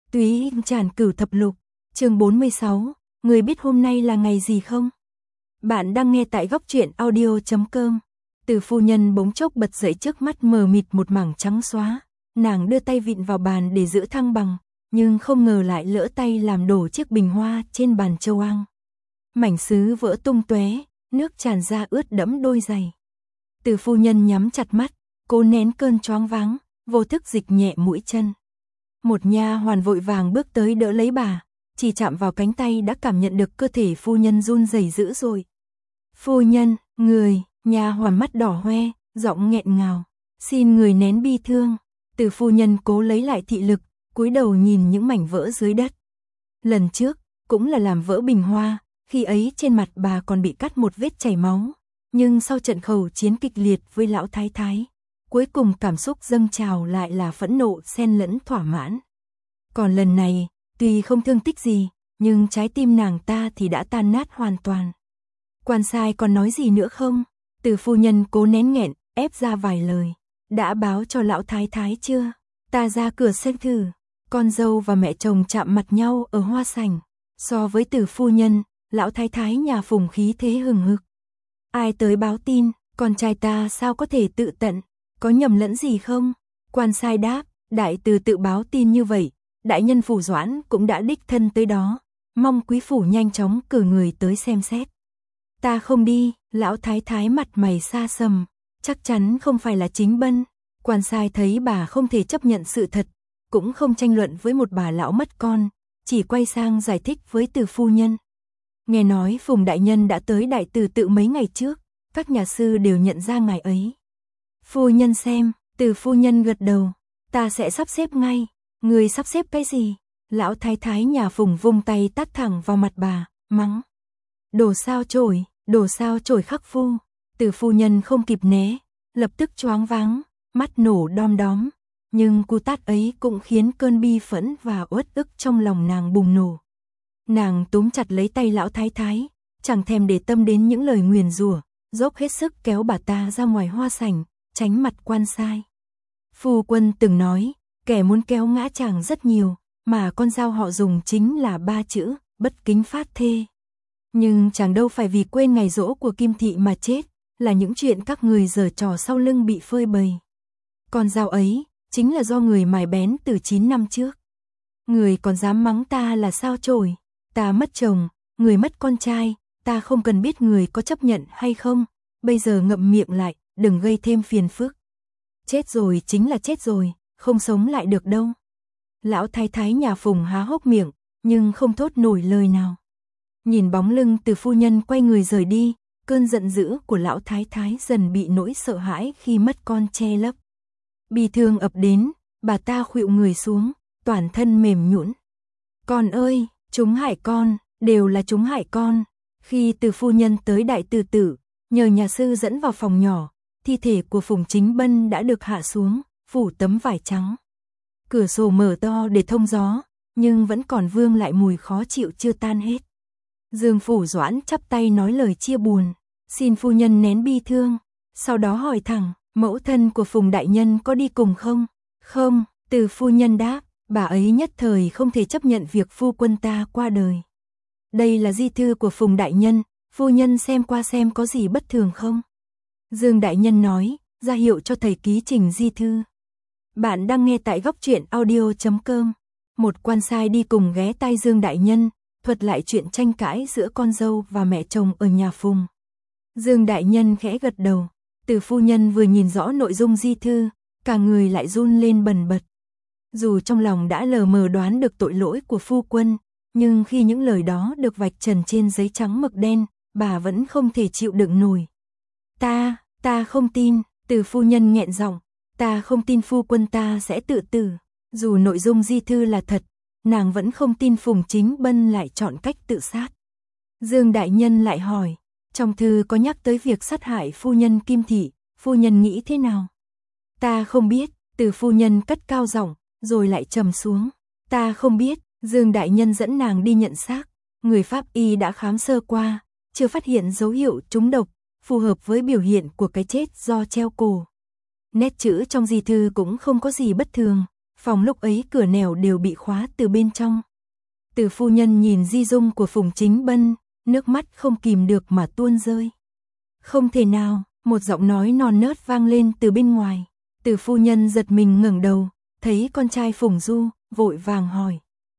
Túy Tràn Cửu Thập Lục, chương 46, người biết hôm nay là ngày gì không? Bạn đang nghe tại góc truyện audio.com. Từ phu nhân bỗng chốc bật dậy, trước mắt mờ mịt một mảng trắng xóa, nàng đưa tay vịn vào bàn để giữ thăng bằng, nhưng không ngờ lại lỡ tay làm đổ chiếc bình hoa trên bàn châu Ang. Mảnh sứ vỡ tung tóe, nước tràn ra ướt đẫm đôi giày. Từ phu nhân nhắm chặt mắt, cố nén cơn choáng váng, vô thức dịch nhẹ mũi chân. Một nha hoàn vội vàng bước tới đỡ lấy bà, chỉ chạm vào cánh tay đã cảm nhận được cơ thể phu nhân run rẩy dữ dội. Phu nhân, người, nha hoàn mắt đỏ hoe, giọng nghẹn ngào, xin người nén bi thương. Từ phu nhân cố lấy lại thị lực, cúi đầu nhìn những mảnh vỡ dưới đất. Lần trước, cũng là làm vỡ bình hoa, khi ấy trên mặt bà còn bị cắt một vết chảy máu, nhưng sau trận khẩu chiến kịch liệt với lão thái thái, cuối cùng cảm xúc dâng trào lại là phẫn nộ xen lẫn thỏa mãn. Còn lần này, tuy không thương tích gì, nhưng trái tim nàng ta thì đã tan nát hoàn toàn. Quan sai còn nói gì nữa không? Từ phu nhân cố nén nghẹn, ép ra vài lời. Đã báo cho lão thái thái chưa? Ta ra cửa xem thử. Con dâu và mẹ chồng chạm mặt nhau ở hoa sảnh. So với Từ phu nhân, lão thái thái nhà Phùng khí thế hừng hực. Ai tới báo tin, con trai ta sao có thể tự tận? Có nhầm lẫn gì không? Quan sai đáp, đại từ tự báo tin như vậy, đại nhân phủ Doãn cũng đã đích thân tới đó, mong quý phủ nhanh chóng cử người tới xem xét. Ta không đi, lão thái thái mặt mày xa sầm, chắc chắn không phải là chính Bân. Quan sai thấy bà không thể chấp nhận sự thật, cũng không tranh luận với một bà lão mất con, chỉ quay sang giải thích với Từ phu nhân. Nghe nói Phùng đại nhân đã tới đại từ tự mấy ngày trước, các nhà sư đều nhận ra ngài ấy. Phu nhân xem, Từ phu nhân gật đầu, ta sẽ sắp xếp ngay. Người sắp xếp cái gì? Lão thái thái nhà Phùng vung tay tát thẳng vào mặt bà, mắng. Đồ sao chổi khắc phu. Từ phu nhân không kịp né, lập tức choáng váng, mắt nổ đom đóm. Nhưng cú tát ấy cũng khiến cơn bi phẫn và uất ức trong lòng nàng bùng nổ. Nàng túm chặt lấy tay lão thái thái, chẳng thèm để tâm đến những lời nguyền rủa, dốc hết sức kéo bà ta ra ngoài hoa sảnh, tránh mặt quan sai. Phu quân từng nói, kẻ muốn kéo ngã chàng rất nhiều, mà con dao họ dùng chính là 3 chữ, bất kính phát thê. Nhưng chàng đâu phải vì quên ngày giỗ của Kim Thị mà chết, là những chuyện các người giở trò sau lưng bị phơi bày. Con dao ấy, chính là do người mài bén từ 9 năm trước. Người còn dám mắng ta là sao chổi, ta mất chồng, người mất con trai, ta không cần biết người có chấp nhận hay không, bây giờ ngậm miệng lại, đừng gây thêm phiền phức. Chết rồi chính là chết rồi, không sống lại được đâu. Lão thái thái nhà Phùng há hốc miệng, nhưng không thốt nổi lời nào. Nhìn bóng lưng Từ phu nhân quay người rời đi, cơn giận dữ của lão thái thái dần bị nỗi sợ hãi khi mất con che lấp. Bi thương ập đến, bà ta khuỵu người xuống, toàn thân mềm nhũn. Con ơi, chúng hại con, đều là chúng hại con. Khi Từ phu nhân tới đại từ tử, nhờ nhà sư dẫn vào phòng nhỏ, thi thể của Phùng Chính Bân đã được hạ xuống, phủ tấm vải trắng. Cửa sổ mở to để thông gió, nhưng vẫn còn vương lại mùi khó chịu chưa tan hết. Dương Phủ Doãn chắp tay nói lời chia buồn, xin phu nhân nén bi thương, sau đó hỏi thẳng, mẫu thân của Phùng đại nhân có đi cùng không? Không, Từ phu nhân đáp, bà ấy nhất thời không thể chấp nhận việc phu quân ta qua đời. Đây là di thư của Phùng đại nhân, phu nhân xem qua xem có gì bất thường không? Dương đại nhân nói, ra hiệu cho thầy ký trình di thư. Bạn đang nghe tại góc truyện audio.com. Một quan sai đi cùng ghé tai Dương đại nhân, thuật lại chuyện tranh cãi giữa con dâu và mẹ chồng ở nhà Phùng. Dương đại nhân khẽ gật đầu, Từ phu nhân vừa nhìn rõ nội dung di thư, cả người lại run lên bần bật. Dù trong lòng đã lờ mờ đoán được tội lỗi của phu quân, nhưng khi những lời đó được vạch trần trên giấy trắng mực đen, bà vẫn không thể chịu đựng nổi. Ta không tin, Từ phu nhân nghẹn giọng, ta không tin phu quân ta sẽ tự tử. Dù nội dung di thư là thật, nàng vẫn không tin Phùng Chính Bân lại chọn cách tự sát. Dương đại nhân lại hỏi, trong thư có nhắc tới việc sát hại phu nhân Kim Thị, phu nhân nghĩ thế nào? Ta không biết, Từ phu nhân cất cao giọng, rồi lại trầm xuống. Ta không biết, Dương đại nhân dẫn nàng đi nhận xác, người pháp y đã khám sơ qua, chưa phát hiện dấu hiệu trúng độc, phù hợp với biểu hiện của cái chết do treo cổ. Nét chữ trong di thư cũng không có gì bất thường, Phòng lúc ấy cửa nẻo đều bị khóa từ bên trong. Từ phu nhân nhìn di dung của Phùng Chính Bân, nước mắt không kìm được mà tuôn rơi. Không thể nào, một giọng nói non nớt vang lên từ bên ngoài. Từ phu nhân giật mình ngẩng đầu, thấy con trai Phùng Du, vội vàng hỏi.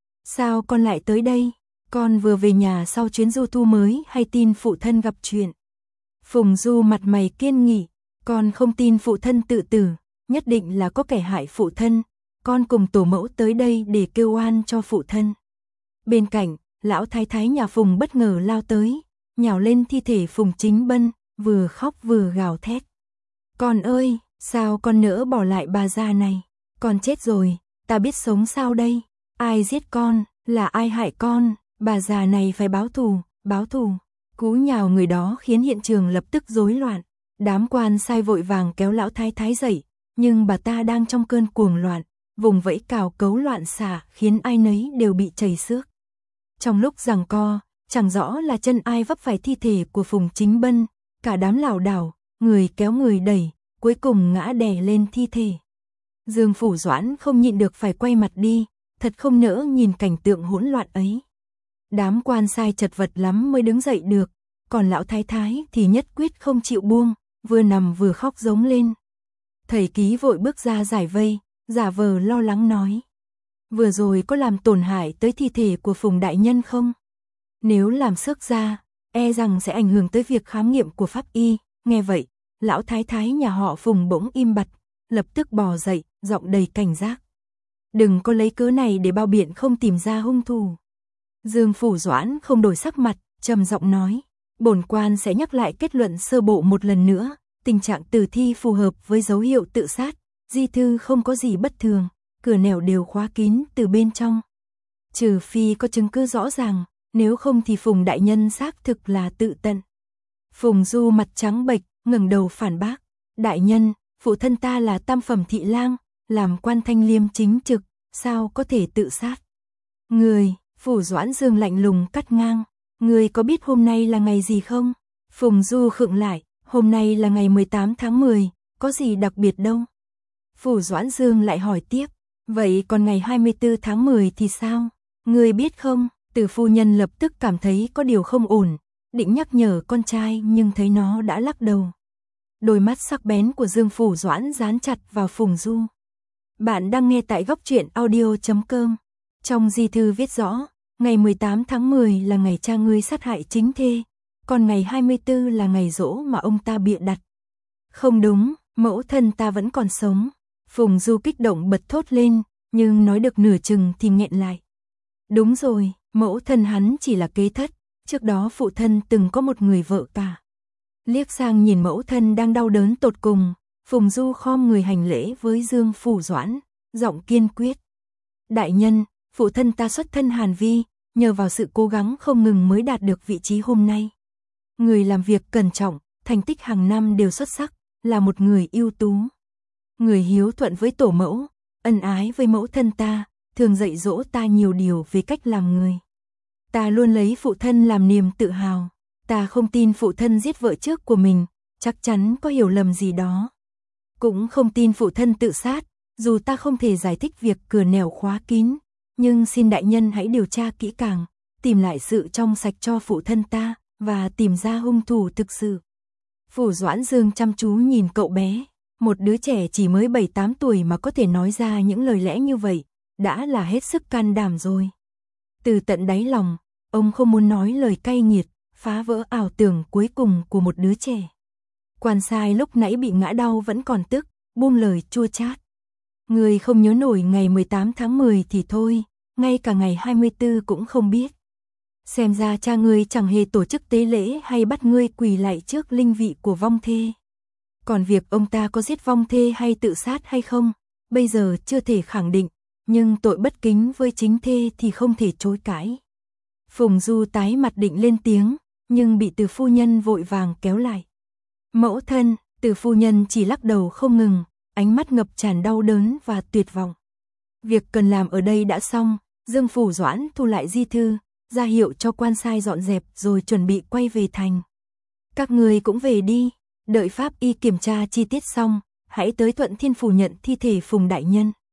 Sao con lại tới đây? Con vừa về nhà sau chuyến du thu mới hay tin phụ thân gặp chuyện? Phùng Du mặt mày kiên nghị, con không tin phụ thân tự tử, nhất định là có kẻ hại phụ thân, con cùng tổ mẫu tới đây để kêu oan cho phụ thân. Bên cạnh, lão thái thái nhà Phùng bất ngờ lao tới, nhào lên thi thể Phùng Chính Bân, vừa khóc vừa gào thét. Con ơi, sao con nỡ bỏ lại bà già này? Con chết rồi, ta biết sống sao đây? Ai giết con, là ai hại con? Bà già này phải báo thù, báo thù. Cú nhào người đó khiến hiện trường lập tức rối loạn. Đám quan sai vội vàng kéo lão thái thái dậy, nhưng bà ta đang trong cơn cuồng loạn, vùng vẫy cào cấu loạn xạ khiến ai nấy đều bị chảy xước. Trong lúc giằng co, chẳng rõ là chân ai vấp phải thi thể của Phùng Chính Bân, cả đám lảo đảo, người kéo người đẩy, cuối cùng ngã đè lên thi thể. Dương Phủ Doãn không nhịn được phải quay mặt đi, thật không nỡ nhìn cảnh tượng hỗn loạn ấy. Đám quan sai chật vật lắm mới đứng dậy được, còn lão thái thái thì nhất quyết không chịu buông, vừa nằm vừa khóc giống lên. Thầy ký vội bước ra giải vây, giả vờ lo lắng nói. Vừa rồi có làm tổn hại tới thi thể của Phùng đại nhân không? Nếu làm xước ra, e rằng sẽ ảnh hưởng tới việc khám nghiệm của pháp y. Nghe vậy, lão thái thái nhà họ Phùng bỗng im bặt, lập tức bò dậy, giọng đầy cảnh giác. Đừng có lấy cớ này để bao biện không tìm ra hung thủ. Dương Phủ Doãn không đổi sắc mặt, trầm giọng nói. Bổn quan sẽ nhắc lại kết luận sơ bộ một lần nữa, tình trạng tử thi phù hợp với dấu hiệu tự sát, di thư không có gì bất thường, cửa nẻo đều khóa kín từ bên trong. Trừ phi có chứng cứ rõ ràng, nếu không thì Phùng đại nhân xác thực là tự tận. Phùng Du mặt trắng bệch, ngẩng đầu phản bác. Đại nhân, phụ thân ta là tam phẩm thị lang, làm quan thanh liêm chính trực, sao có thể tự sát? Người, Phủ Doãn Dương lạnh lùng cắt ngang. Người có biết hôm nay là ngày gì không? Phùng Du khựng lại, hôm nay là ngày 18 tháng 10, có gì đặc biệt đâu? Phủ Doãn Dương lại hỏi tiếp, vậy còn ngày 24 tháng 10 thì sao? Người biết không? Từ phu nhân lập tức cảm thấy có điều không ổn, định nhắc nhở con trai nhưng thấy nó đã lắc đầu. Đôi mắt sắc bén của Dương Phủ Doãn dán chặt vào Phùng Du. Bạn đang nghe tại góc truyện audio.com. Trong di thư viết rõ, ngày 18 tháng 10 là ngày cha ngươi sát hại chính thê, còn ngày 24 là ngày giỗ mà ông ta bịa đặt. Không đúng, mẫu thân ta vẫn còn sống. Phùng Du kích động bật thốt lên, nhưng nói được nửa chừng thì nghẹn lại. Đúng rồi, mẫu thân hắn chỉ là kế thất, trước đó phụ thân từng có một người vợ cả. Liếc sang nhìn mẫu thân đang đau đớn tột cùng, Phùng Du khom người hành lễ với Dương Phủ Doãn, giọng kiên quyết. Đại nhân, phụ thân ta xuất thân Hàn Vi, nhờ vào sự cố gắng không ngừng mới đạt được vị trí hôm nay. Người làm việc cẩn trọng, thành tích hàng năm đều xuất sắc, là một người ưu tú. Người hiếu thuận với tổ mẫu, ân ái với mẫu thân ta, thường dạy dỗ ta nhiều điều về cách làm người. Ta luôn lấy phụ thân làm niềm tự hào, ta không tin phụ thân giết vợ trước của mình, chắc chắn có hiểu lầm gì đó. Cũng không tin phụ thân tự sát, dù ta không thể giải thích việc cửa nẻo khóa kín, nhưng xin đại nhân hãy điều tra kỹ càng, tìm lại sự trong sạch cho phụ thân ta, và tìm ra hung thủ thực sự. Phủ Doãn Dương chăm chú nhìn cậu bé, một đứa trẻ chỉ mới 7-8 tuổi mà có thể nói ra những lời lẽ như vậy, đã là hết sức can đảm rồi. Từ tận đáy lòng, ông không muốn nói lời cay nghiệt, phá vỡ ảo tưởng cuối cùng của một đứa trẻ. Quan sai lúc nãy bị ngã đau vẫn còn tức, buông lời chua chát. Người không nhớ nổi ngày 18 tháng 10 thì thôi, ngay cả ngày 24 cũng không biết. Xem ra cha ngươi chẳng hề tổ chức tế lễ hay bắt ngươi quỳ lạy trước linh vị của vong thê. Còn việc ông ta có giết vong thê hay tự sát hay không, bây giờ chưa thể khẳng định, nhưng tội bất kính với chính thê thì không thể chối cãi. Phùng Du tái mặt định lên tiếng, nhưng bị Từ phu nhân vội vàng kéo lại. Mẫu thân, Từ phu nhân chỉ lắc đầu không ngừng, ánh mắt ngập tràn đau đớn và tuyệt vọng. Việc cần làm ở đây đã xong, Dương Phủ Doãn thu lại di thư, ra hiệu cho quan sai dọn dẹp rồi chuẩn bị quay về thành. Các người cũng về đi, đợi pháp y kiểm tra chi tiết xong, hãy tới Thuận Thiên phủ nhận thi thể Phùng đại nhân.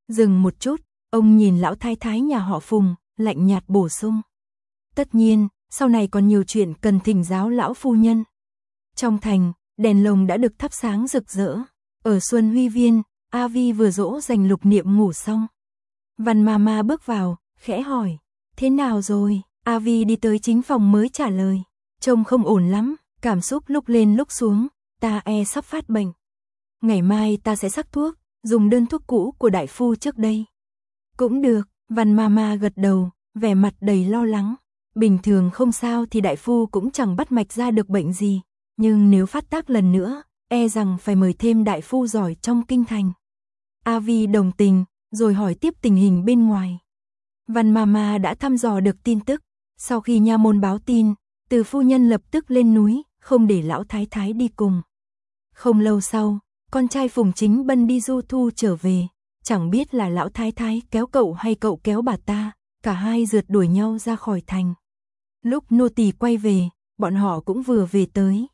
Dừng một chút, ông nhìn lão thái thái nhà họ Phùng, lạnh nhạt bổ sung. Tất nhiên, sau này còn nhiều chuyện cần thỉnh giáo lão phu nhân. Trong thành, đèn lồng đã được thắp sáng rực rỡ. Ở Xuân Huy Viên, A Vi vừa dỗ dành Lục Niệm ngủ xong. Văn Mama bước vào, khẽ hỏi, thế nào rồi? A Vi đi tới chính phòng mới trả lời, trông không ổn lắm, cảm xúc lúc lên lúc xuống, ta sắp phát bệnh. Ngày mai ta sẽ sắc thuốc, dùng đơn thuốc cũ của đại phu trước đây. Cũng được, Văn Mama gật đầu, vẻ mặt đầy lo lắng. Bình thường không sao thì đại phu cũng chẳng bắt mạch ra được bệnh gì, nhưng nếu phát tác lần nữa, rằng phải mời thêm đại phu giỏi trong kinh thành. A Vi đồng tình, rồi hỏi tiếp tình hình bên ngoài. Văn Mama đã thăm dò được tin tức, sau khi nha môn báo tin, Từ phu nhân lập tức lên núi, không để lão thái thái đi cùng. Không lâu sau, con trai Phùng Chính Bân đi du thu trở về, chẳng biết là lão thái thái kéo cậu hay cậu kéo bà ta, cả hai rượt đuổi nhau ra khỏi thành. Lúc nô tỳ quay về, bọn họ cũng vừa về tới.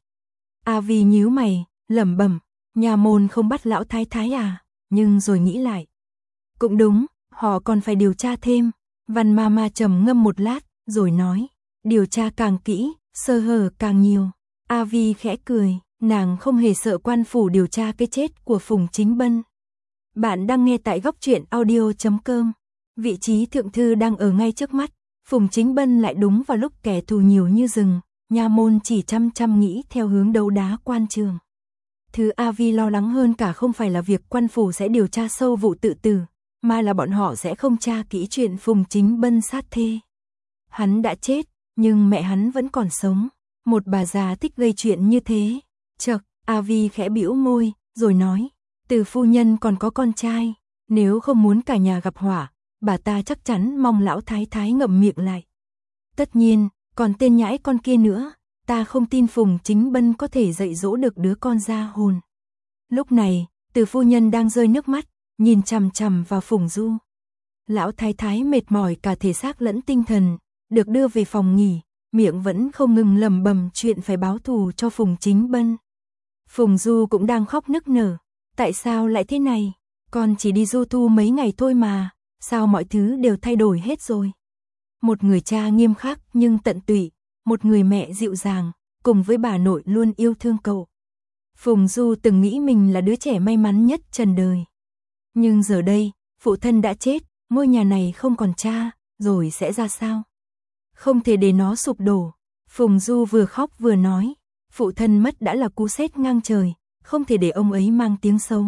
A Vi nhíu mày, lẩm bẩm, nhà môn không bắt lão thái thái à, nhưng rồi nghĩ lại. Cũng đúng, họ còn phải điều tra thêm. Văn Mama trầm ngâm một lát, rồi nói, điều tra càng kỹ, sơ hở càng nhiều. A Vi khẽ cười, nàng không hề sợ quan phủ điều tra cái chết của Phùng Chính Bân. Bạn đang nghe tại góc truyện audio.com. Vị trí thượng thư đang ở ngay trước mắt, Phùng Chính Bân lại đúng vào lúc kẻ thù nhiều như rừng, nha môn chỉ chăm nghĩ theo hướng đấu đá quan trường. Thứ A Vi lo lắng hơn cả không phải là việc quan phủ sẽ điều tra sâu vụ tự tử, mà là bọn họ sẽ không tra kỹ chuyện Phùng Chính Bân sát thê. Hắn đã chết, nhưng mẹ hắn vẫn còn sống, một bà già thích gây chuyện như thế. Chậc, A Vi khẽ bĩu môi, rồi nói, Từ phu nhân còn có con trai, nếu không muốn cả nhà gặp họa, bà ta chắc chắn mong lão thái thái ngậm miệng lại. Tất nhiên, còn tên nhãi con kia nữa, ta không tin Phùng Chính Bân có thể dạy dỗ được đứa con ra hồn. Lúc này, Từ phu nhân đang rơi nước mắt, nhìn chằm chằm vào Phùng Du. Lão thái thái mệt mỏi cả thể xác lẫn tinh thần, được đưa về phòng nghỉ, miệng vẫn không ngừng lẩm bẩm chuyện phải báo thù cho Phùng Chính Bân. Phùng Du cũng đang khóc nức nở, tại sao lại thế này? Con chỉ đi du thu mấy ngày thôi mà, sao mọi thứ đều thay đổi hết rồi? Một người cha nghiêm khắc nhưng tận tụy, một người mẹ dịu dàng, cùng với bà nội luôn yêu thương cậu. Phùng Du từng nghĩ mình là đứa trẻ may mắn nhất trần đời. Nhưng giờ đây, phụ thân đã chết, ngôi nhà này không còn cha, rồi sẽ ra sao? Không thể để nó sụp đổ. Phùng Du vừa khóc vừa nói, phụ thân mất đã là cú sét ngang trời, không thể để ông ấy mang tiếng xấu.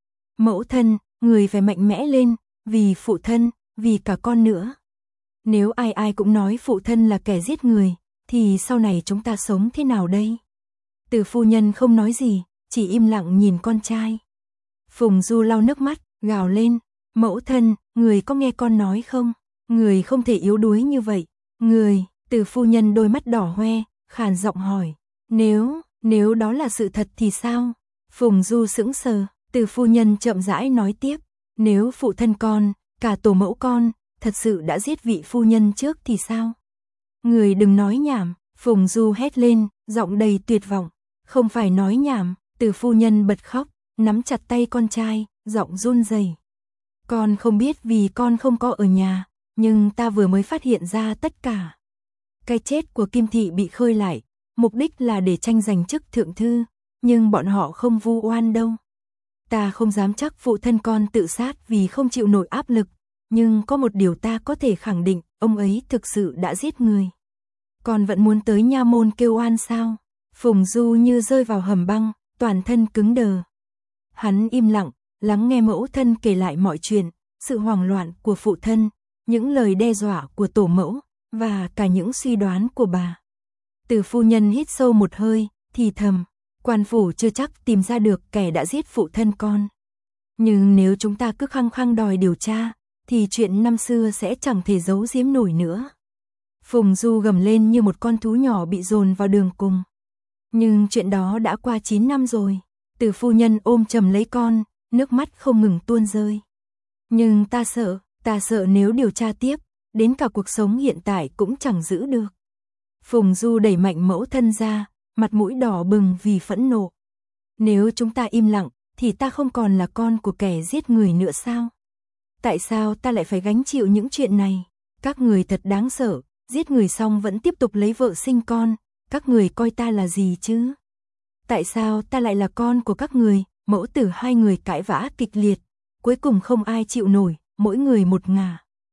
Mẫu thân, người phải mạnh mẽ lên, vì phụ thân, vì cả con nữa. Nếu ai cũng nói phụ thân là kẻ giết người, thì sau này chúng ta sống thế nào đây? Từ phu nhân không nói gì, chỉ im lặng nhìn con trai. Phùng Du lau nước mắt, gào lên, mẫu thân, người có nghe con nói không? Người không thể yếu đuối như vậy. Người, Từ phu nhân đôi mắt đỏ hoe, khàn giọng hỏi, nếu đó là sự thật thì sao? Phùng Du sững sờ, Từ phu nhân chậm rãi nói tiếp, nếu phụ thân con, cả tổ mẫu con, thật sự đã giết vị phu nhân trước thì sao? Người đừng nói nhảm, Phùng Du hét lên, giọng đầy tuyệt vọng, không phải nói nhảm, Từ phu nhân bật khóc, nắm chặt tay con trai, giọng run rẩy. Con không biết vì con không có ở nhà, nhưng ta vừa mới phát hiện ra tất cả. Cái chết của Kim Thị bị khơi lại, mục đích là để tranh giành chức thượng thư, nhưng bọn họ không vu oan đâu. Ta không dám chắc phụ thân con tự sát vì không chịu nổi áp lực, nhưng có một điều ta có thể khẳng định, ông ấy thực sự đã giết người. Con vẫn muốn tới nha môn kêu oan sao? Phùng Du như rơi vào hầm băng, toàn thân cứng đờ. Hắn im lặng, lắng nghe mẫu thân kể lại mọi chuyện, sự hoảng loạn của phụ thân, những lời đe dọa của tổ mẫu, và cả những suy đoán của bà. Từ phu nhân hít sâu một hơi, thì thầm, quan phủ chưa chắc tìm ra được kẻ đã giết phụ thân con. Nhưng nếu chúng ta cứ khăng khăng đòi điều tra, thì chuyện năm xưa sẽ chẳng thể giấu giếm nổi nữa. Phùng Du gầm lên như một con thú nhỏ bị dồn vào đường cùng. Nhưng chuyện đó đã qua 9 năm rồi. Từ phu nhân ôm chầm lấy con, nước mắt không ngừng tuôn rơi. Nhưng ta sợ nếu điều tra tiếp, đến cả cuộc sống hiện tại cũng chẳng giữ được. Phùng Du đẩy mạnh mẫu thân ra, mặt mũi đỏ bừng vì phẫn nộ. Nếu chúng ta im lặng, thì ta không còn là con của kẻ giết người nữa sao? Tại sao ta lại phải gánh chịu những chuyện này? Các người thật đáng sợ, giết người xong vẫn tiếp tục lấy vợ sinh con, các người coi ta là gì chứ? Tại sao ta lại là con của các người? Mẫu tử hai người cãi vã kịch liệt, cuối cùng không ai chịu nổi, mỗi người một ngả.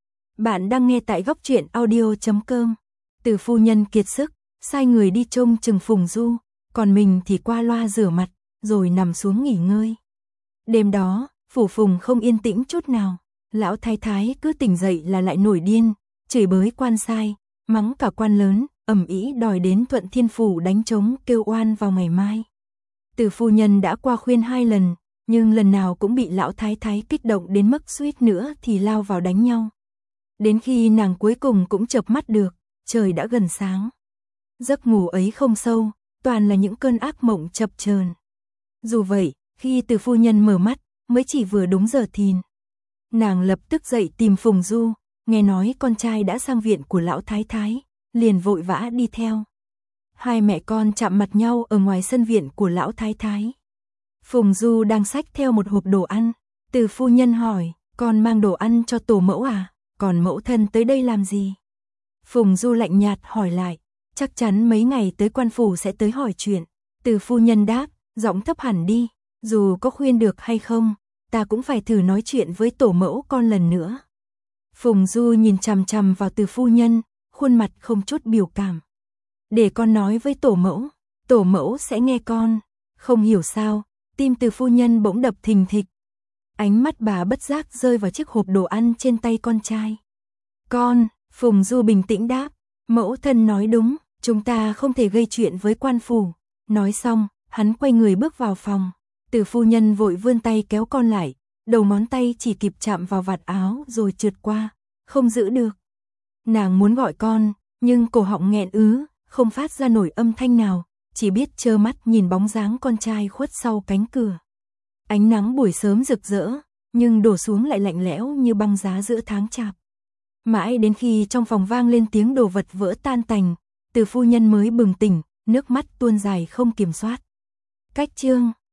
Bạn đang nghe tại góc truyện audio.com. Từ phu nhân kiệt sức, sai người đi trông chừng Phùng Du, còn mình thì qua loa rửa mặt, rồi nằm xuống nghỉ ngơi. Đêm đó, phủ Phùng không yên tĩnh chút nào, lão thái thái cứ tỉnh dậy là lại nổi điên, chửi bới quan sai, mắng cả quan lớn, ầm ĩ đòi đến Thuận Thiên phủ đánh trống kêu oan vào ngày mai. Từ phu nhân đã qua khuyên 2 lần, nhưng lần nào cũng bị lão thái thái kích động đến mức suýt nữa thì lao vào đánh nhau. Đến khi nàng cuối cùng cũng chợp mắt được, trời đã gần sáng. Giấc ngủ ấy không sâu, toàn là những cơn ác mộng chập chờn. Dù vậy, khi Từ phu nhân mở mắt, mới chỉ vừa đúng giờ thìn. Nàng lập tức dậy tìm Phùng Du, nghe nói con trai đã sang viện của lão thái thái, liền vội vã đi theo. Hai mẹ con chạm mặt nhau ở ngoài sân viện của lão thái thái. Phùng Du đang xách theo một hộp đồ ăn, Từ phu nhân hỏi, con mang đồ ăn cho tổ mẫu à, còn mẫu thân tới đây làm gì? Phùng Du lạnh nhạt hỏi lại, chắc chắn mấy ngày tới quan phủ sẽ tới hỏi chuyện. Từ phu nhân đáp, giọng thấp hẳn đi, dù có khuyên được hay không, ta cũng phải thử nói chuyện với tổ mẫu con lần nữa. Phùng Du nhìn chằm chằm vào Từ phu nhân, khuôn mặt không chút biểu cảm. Để con nói với tổ mẫu sẽ nghe con. Không hiểu sao, tim Từ phu nhân bỗng đập thình thịch. Ánh mắt bà bất giác rơi vào chiếc hộp đồ ăn trên tay con trai. Con, Phùng Du bình tĩnh đáp, mẫu thân nói đúng, chúng ta không thể gây chuyện với quan phủ. Nói xong, hắn quay người bước vào phòng. Từ phu nhân vội vươn tay kéo con lại, đầu ngón tay chỉ kịp chạm vào vạt áo rồi trượt qua, không giữ được. Nàng muốn gọi con, nhưng cổ họng nghẹn không phát ra nổi âm thanh nào, chỉ biết trơ mắt nhìn bóng dáng con trai khuất sau cánh cửa. Ánh nắng buổi sớm rực rỡ, nhưng đổ xuống lại lạnh lẽo như băng giá giữa tháng chạp. Mãi đến khi trong phòng vang lên tiếng đồ vật vỡ tan tành, Từ phu nhân mới bừng tỉnh, nước mắt tuôn dài không kiểm soát. Cách chương